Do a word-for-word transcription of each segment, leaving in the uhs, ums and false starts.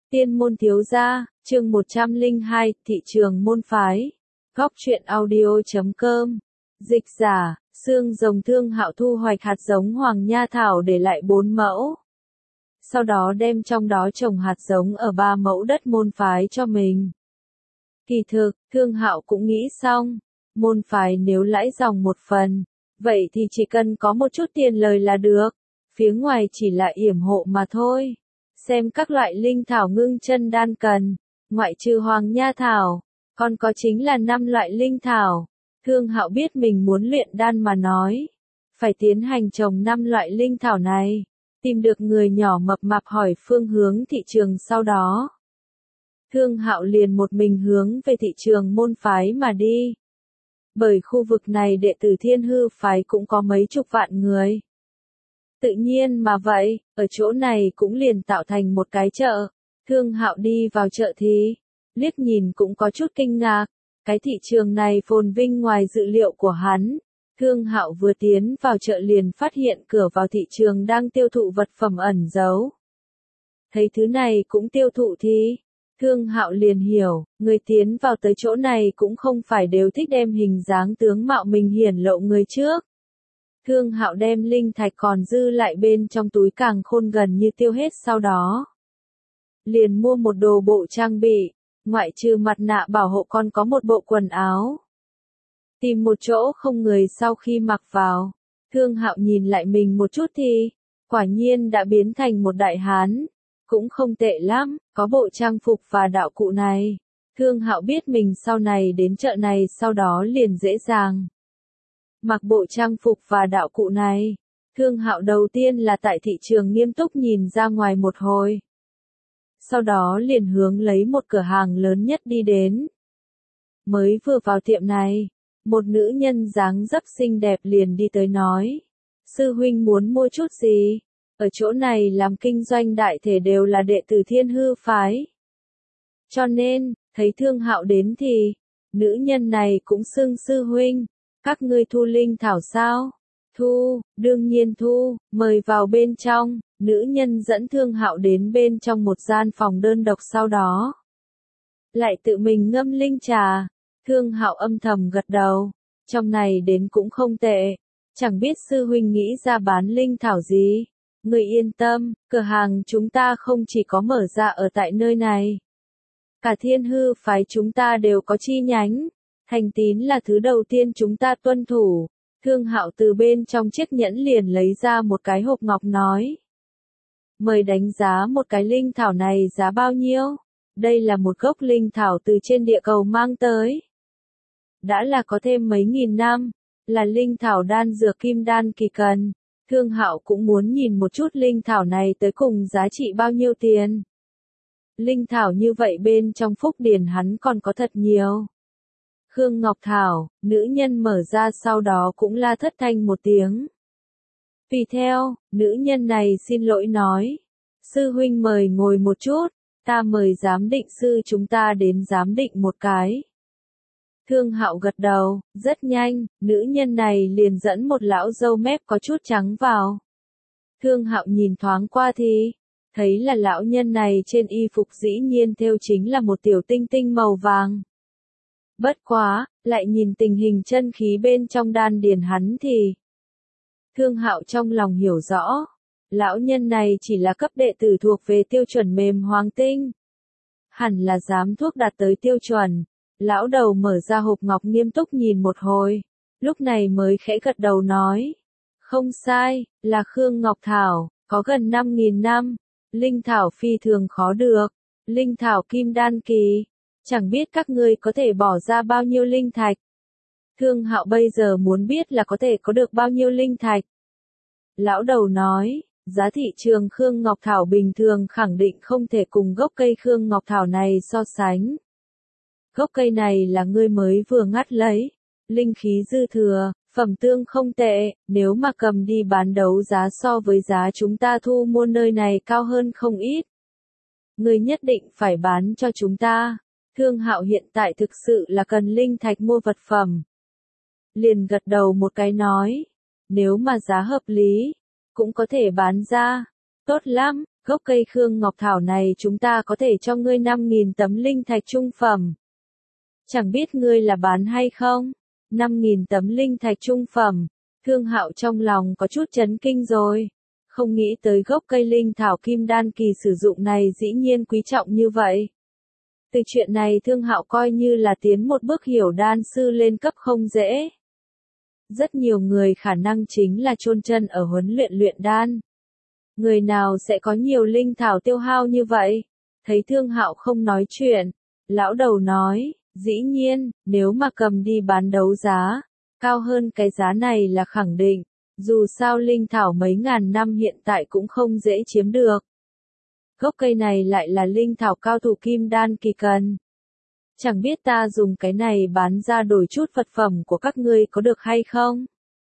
Tiên môn thiếu gia, chương một trăm lẻ hai, thị trường môn phái. Góc truyện audio chấm com. Dịch giả, xương rồng Thương Hạo thu hoạch hạt giống Hoàng Nha Thảo để lại bốn mẫu. Sau đó đem trong đó trồng hạt giống ở ba mẫu đất môn phái cho mình. Kỳ thực, Thương Hạo cũng nghĩ xong, môn phái nếu lãi dòng một phần, vậy thì chỉ cần có một chút tiền lời là được, phía ngoài chỉ là yểm hộ mà thôi. Xem các loại linh thảo ngưng chân đan cần, ngoại trừ Hoàng Nha Thảo, còn có chính là năm loại linh thảo. Thương Hạo biết mình muốn luyện đan mà nói, phải tiến hành trồng năm loại linh thảo này, tìm được người nhỏ mập mạp hỏi phương hướng thị trường sau đó. Thương Hạo liền một mình hướng về thị trường môn phái mà đi. Bởi khu vực này đệ tử Thiên Hư phái cũng có mấy chục vạn người. Tự nhiên mà vậy, ở chỗ này cũng liền tạo thành một cái chợ. Thương Hạo đi vào chợ thì, liếc nhìn cũng có chút kinh ngạc. Cái thị trường này phồn vinh ngoài dự liệu của hắn. Thương Hạo vừa tiến vào chợ liền phát hiện cửa vào thị trường đang tiêu thụ vật phẩm ẩn giấu. Thấy thứ này cũng tiêu thụ thì, Thương Hạo liền hiểu, người tiến vào tới chỗ này cũng không phải đều thích đem hình dáng tướng mạo mình hiển lộ người trước. Thương Hạo đem linh thạch còn dư lại bên trong túi càng khôn gần như tiêu hết sau đó. Liền mua một đồ bộ trang bị, ngoại trừ mặt nạ bảo hộ còn có một bộ quần áo. Tìm một chỗ không người sau khi mặc vào, Thương Hạo nhìn lại mình một chút thì, quả nhiên đã biến thành một đại hán. Cũng không tệ lắm, có bộ trang phục và đạo cụ này. Thương Hạo biết mình sau này đến chợ này sau đó liền dễ dàng. Mặc bộ trang phục và đạo cụ này, Thương Hạo đầu tiên là tại thị trường nghiêm túc nhìn ra ngoài một hồi. Sau đó liền hướng lấy một cửa hàng lớn nhất đi đến. Mới vừa vào tiệm này, một nữ nhân dáng dấp xinh đẹp liền đi tới nói. Sư huynh muốn mua chút gì? Ở chỗ này làm kinh doanh đại thể đều là đệ tử Thiên Hư phái. Cho nên, thấy Thương Hạo đến thì, nữ nhân này cũng xưng sư huynh. Các ngươi thu linh thảo sao? Thu, đương nhiên thu, mời vào bên trong. Nữ nhân dẫn Thương Hạo đến bên trong một gian phòng đơn độc sau đó. Lại tự mình ngâm linh trà. Thương Hạo âm thầm gật đầu. Trong này đến cũng không tệ. Chẳng biết sư huynh nghĩ ra bán linh thảo gì. Người yên tâm, cửa hàng chúng ta không chỉ có mở ra ở tại nơi này. Cả Thiên Hư phái chúng ta đều có chi nhánh. Thành tín là thứ đầu tiên chúng ta tuân thủ. Thương Hạo từ bên trong chiếc nhẫn liền lấy ra một cái hộp ngọc nói. Mời đánh giá một cái linh thảo này giá bao nhiêu? Đây là một gốc linh thảo từ trên địa cầu mang tới. Đã là có thêm mấy nghìn năm, là linh thảo đan dược kim đan kỳ cần. Thương Hạo cũng muốn nhìn một chút linh thảo này tới cùng giá trị bao nhiêu tiền. Linh thảo như vậy bên trong phúc điển hắn còn có thật nhiều. Khương Ngọc Thảo, nữ nhân mở ra sau đó cũng la thất thanh một tiếng. Vì theo, nữ nhân này xin lỗi nói. Sư huynh mời ngồi một chút, ta mời giám định sư chúng ta đến giám định một cái. Thương Hạo gật đầu, rất nhanh, nữ nhân này liền dẫn một lão râu mép có chút trắng vào. Thương Hạo nhìn thoáng qua thì, thấy là lão nhân này trên y phục dĩ nhiên thêu chính là một tiểu tinh tinh màu vàng. Bất quá, lại nhìn tình hình chân khí bên trong đan điền hắn thì, Thương Hạo trong lòng hiểu rõ, lão nhân này chỉ là cấp đệ tử thuộc về tiêu chuẩn mềm hoàng tinh. Hẳn là giám thuốc đạt tới tiêu chuẩn. Lão đầu mở ra hộp ngọc nghiêm túc nhìn một hồi, lúc này mới khẽ gật đầu nói. Không sai, là Khương Ngọc Thảo, có gần năm nghìn năm, linh thảo phi thường khó được, linh thảo kim đan kỳ, chẳng biết các ngươi có thể bỏ ra bao nhiêu linh thạch. Thương Hạo bây giờ muốn biết là có thể có được bao nhiêu linh thạch. Lão đầu nói, giá thị trường Khương Ngọc Thảo bình thường khẳng định không thể cùng gốc cây Khương Ngọc Thảo này so sánh. Gốc cây này là ngươi mới vừa ngắt lấy, linh khí dư thừa, phẩm tương không tệ, nếu mà cầm đi bán đấu giá so với giá chúng ta thu mua nơi này cao hơn không ít. Ngươi nhất định phải bán cho chúng ta. Thương Hạo hiện tại thực sự là cần linh thạch mua vật phẩm. Liền gật đầu một cái nói, nếu mà giá hợp lý, cũng có thể bán ra. Tốt lắm, Gốc cây Khương Ngọc Thảo này chúng ta có thể cho ngươi năm nghìn tấm linh thạch trung phẩm. Chẳng biết ngươi là bán hay không? năm nghìn tấm linh thạch trung phẩm. Thương Hạo trong lòng có chút chấn kinh rồi. Không nghĩ tới gốc cây linh thảo kim đan kỳ sử dụng này dĩ nhiên quý trọng như vậy. Từ chuyện này Thương Hạo coi như là tiến một bước hiểu đan sư lên cấp không dễ. Rất nhiều người khả năng chính là chôn chân ở huấn luyện luyện đan. Người nào sẽ có nhiều linh thảo tiêu hao như vậy? Thấy Thương Hạo không nói chuyện, lão đầu nói, dĩ nhiên, nếu mà cầm đi bán đấu giá, cao hơn cái giá này là khẳng định, dù sao linh thảo mấy ngàn năm hiện tại cũng không dễ chiếm được. Gốc cây này lại là linh thảo cao thủ kim đan kỳ cần. Chẳng biết ta dùng cái này bán ra đổi chút vật phẩm của các ngươi có được hay không?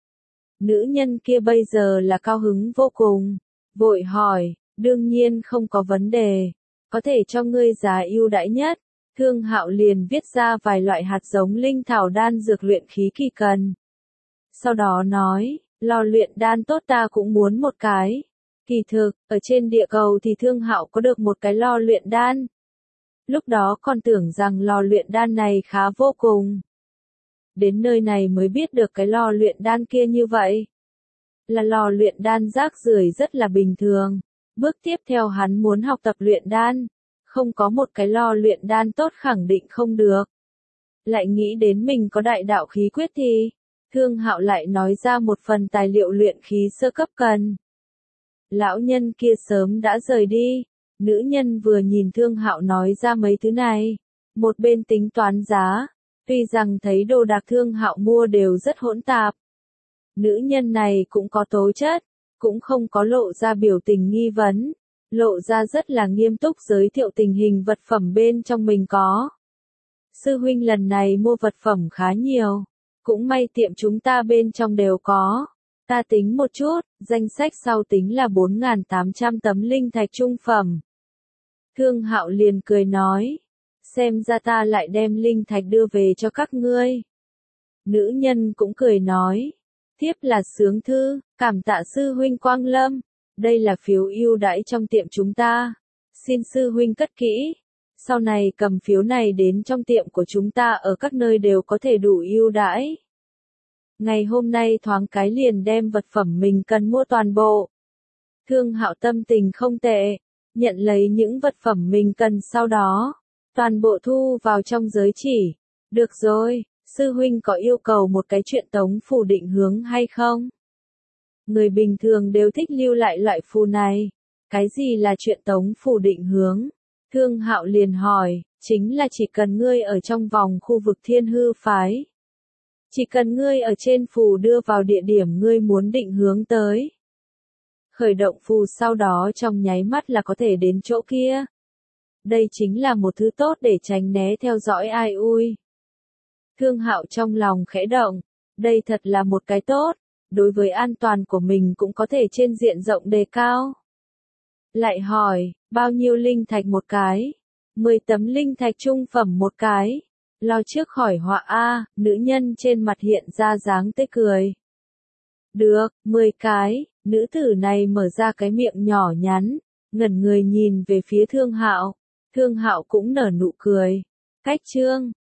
Nữ nhân kia bây giờ là cao hứng vô cùng, vội hỏi, đương nhiên không có vấn đề, có thể cho ngươi giá ưu đãi nhất. Thương Hạo liền viết ra vài loại hạt giống linh thảo đan dược luyện khí kỳ cần. Sau đó nói, lò luyện đan tốt ta cũng muốn một cái. Kỳ thực, ở trên địa cầu thì Thương Hạo có được một cái lò luyện đan. Lúc đó còn tưởng rằng lò luyện đan này khá vô cùng. Đến nơi này mới biết được cái lò luyện đan kia như vậy. Là lò luyện đan rác rưởi rất là bình thường. Bước tiếp theo hắn muốn học tập luyện đan. Không có một cái lò luyện đan tốt khẳng định không được. Lại nghĩ đến mình có đại đạo khí quyết thì, Thương Hạo lại nói ra một phần tài liệu luyện khí sơ cấp cần. Lão nhân kia sớm đã rời đi, nữ nhân vừa nhìn Thương Hạo nói ra mấy thứ này, một bên tính toán giá, tuy rằng thấy đồ đạc Thương Hạo mua đều rất hỗn tạp. Nữ nhân này cũng có tố chất, cũng không có lộ ra biểu tình nghi vấn. Lộ ra rất là nghiêm túc giới thiệu tình hình vật phẩm bên trong mình có. Sư huynh lần này mua vật phẩm khá nhiều, cũng may tiệm chúng ta bên trong đều có. Ta tính một chút, danh sách sau tính là bốn nghìn tám trăm tấm linh thạch trung phẩm. Thương Hạo liền cười nói, xem ra ta lại đem linh thạch đưa về cho các ngươi. Nữ nhân cũng cười nói, tiếp là sướng thư, cảm tạ sư huynh quang lâm. Đây là phiếu ưu đãi trong tiệm chúng ta. Xin sư huynh cất kỹ. Sau này cầm phiếu này đến trong tiệm của chúng ta ở các nơi đều có thể đủ ưu đãi. Ngày hôm nay thoáng cái liền đem vật phẩm mình cần mua toàn bộ. Thương Hạo tâm tình không tệ. Nhận lấy những vật phẩm mình cần sau đó. Toàn bộ thu vào trong giới chỉ. Được rồi, sư huynh có yêu cầu một cái chuyện tống phủ định hướng hay không? Người bình thường đều thích lưu lại loại phù này. Cái gì là chuyện tống phủ định hướng? Thương Hạo liền hỏi, chính là chỉ cần ngươi ở trong vòng khu vực Thiên Hư phái. Chỉ cần ngươi ở trên phù đưa vào địa điểm ngươi muốn định hướng tới. Khởi động phù sau đó trong nháy mắt là có thể đến chỗ kia. Đây chính là một thứ tốt để tránh né theo dõi ai ui. Thương Hạo trong lòng khẽ động, đây thật là một cái tốt. Đối với an toàn của mình cũng có thể trên diện rộng đề cao. Lại hỏi, bao nhiêu linh thạch một cái? mười tấm linh thạch trung phẩm một cái. Lo trước khỏi họa a, nữ nhân trên mặt hiện ra dáng tươi cười. Được, mười cái, nữ tử này mở ra cái miệng nhỏ nhắn, ngẩn người nhìn về phía Thương Hạo. Thương Hạo cũng nở nụ cười. Cách chương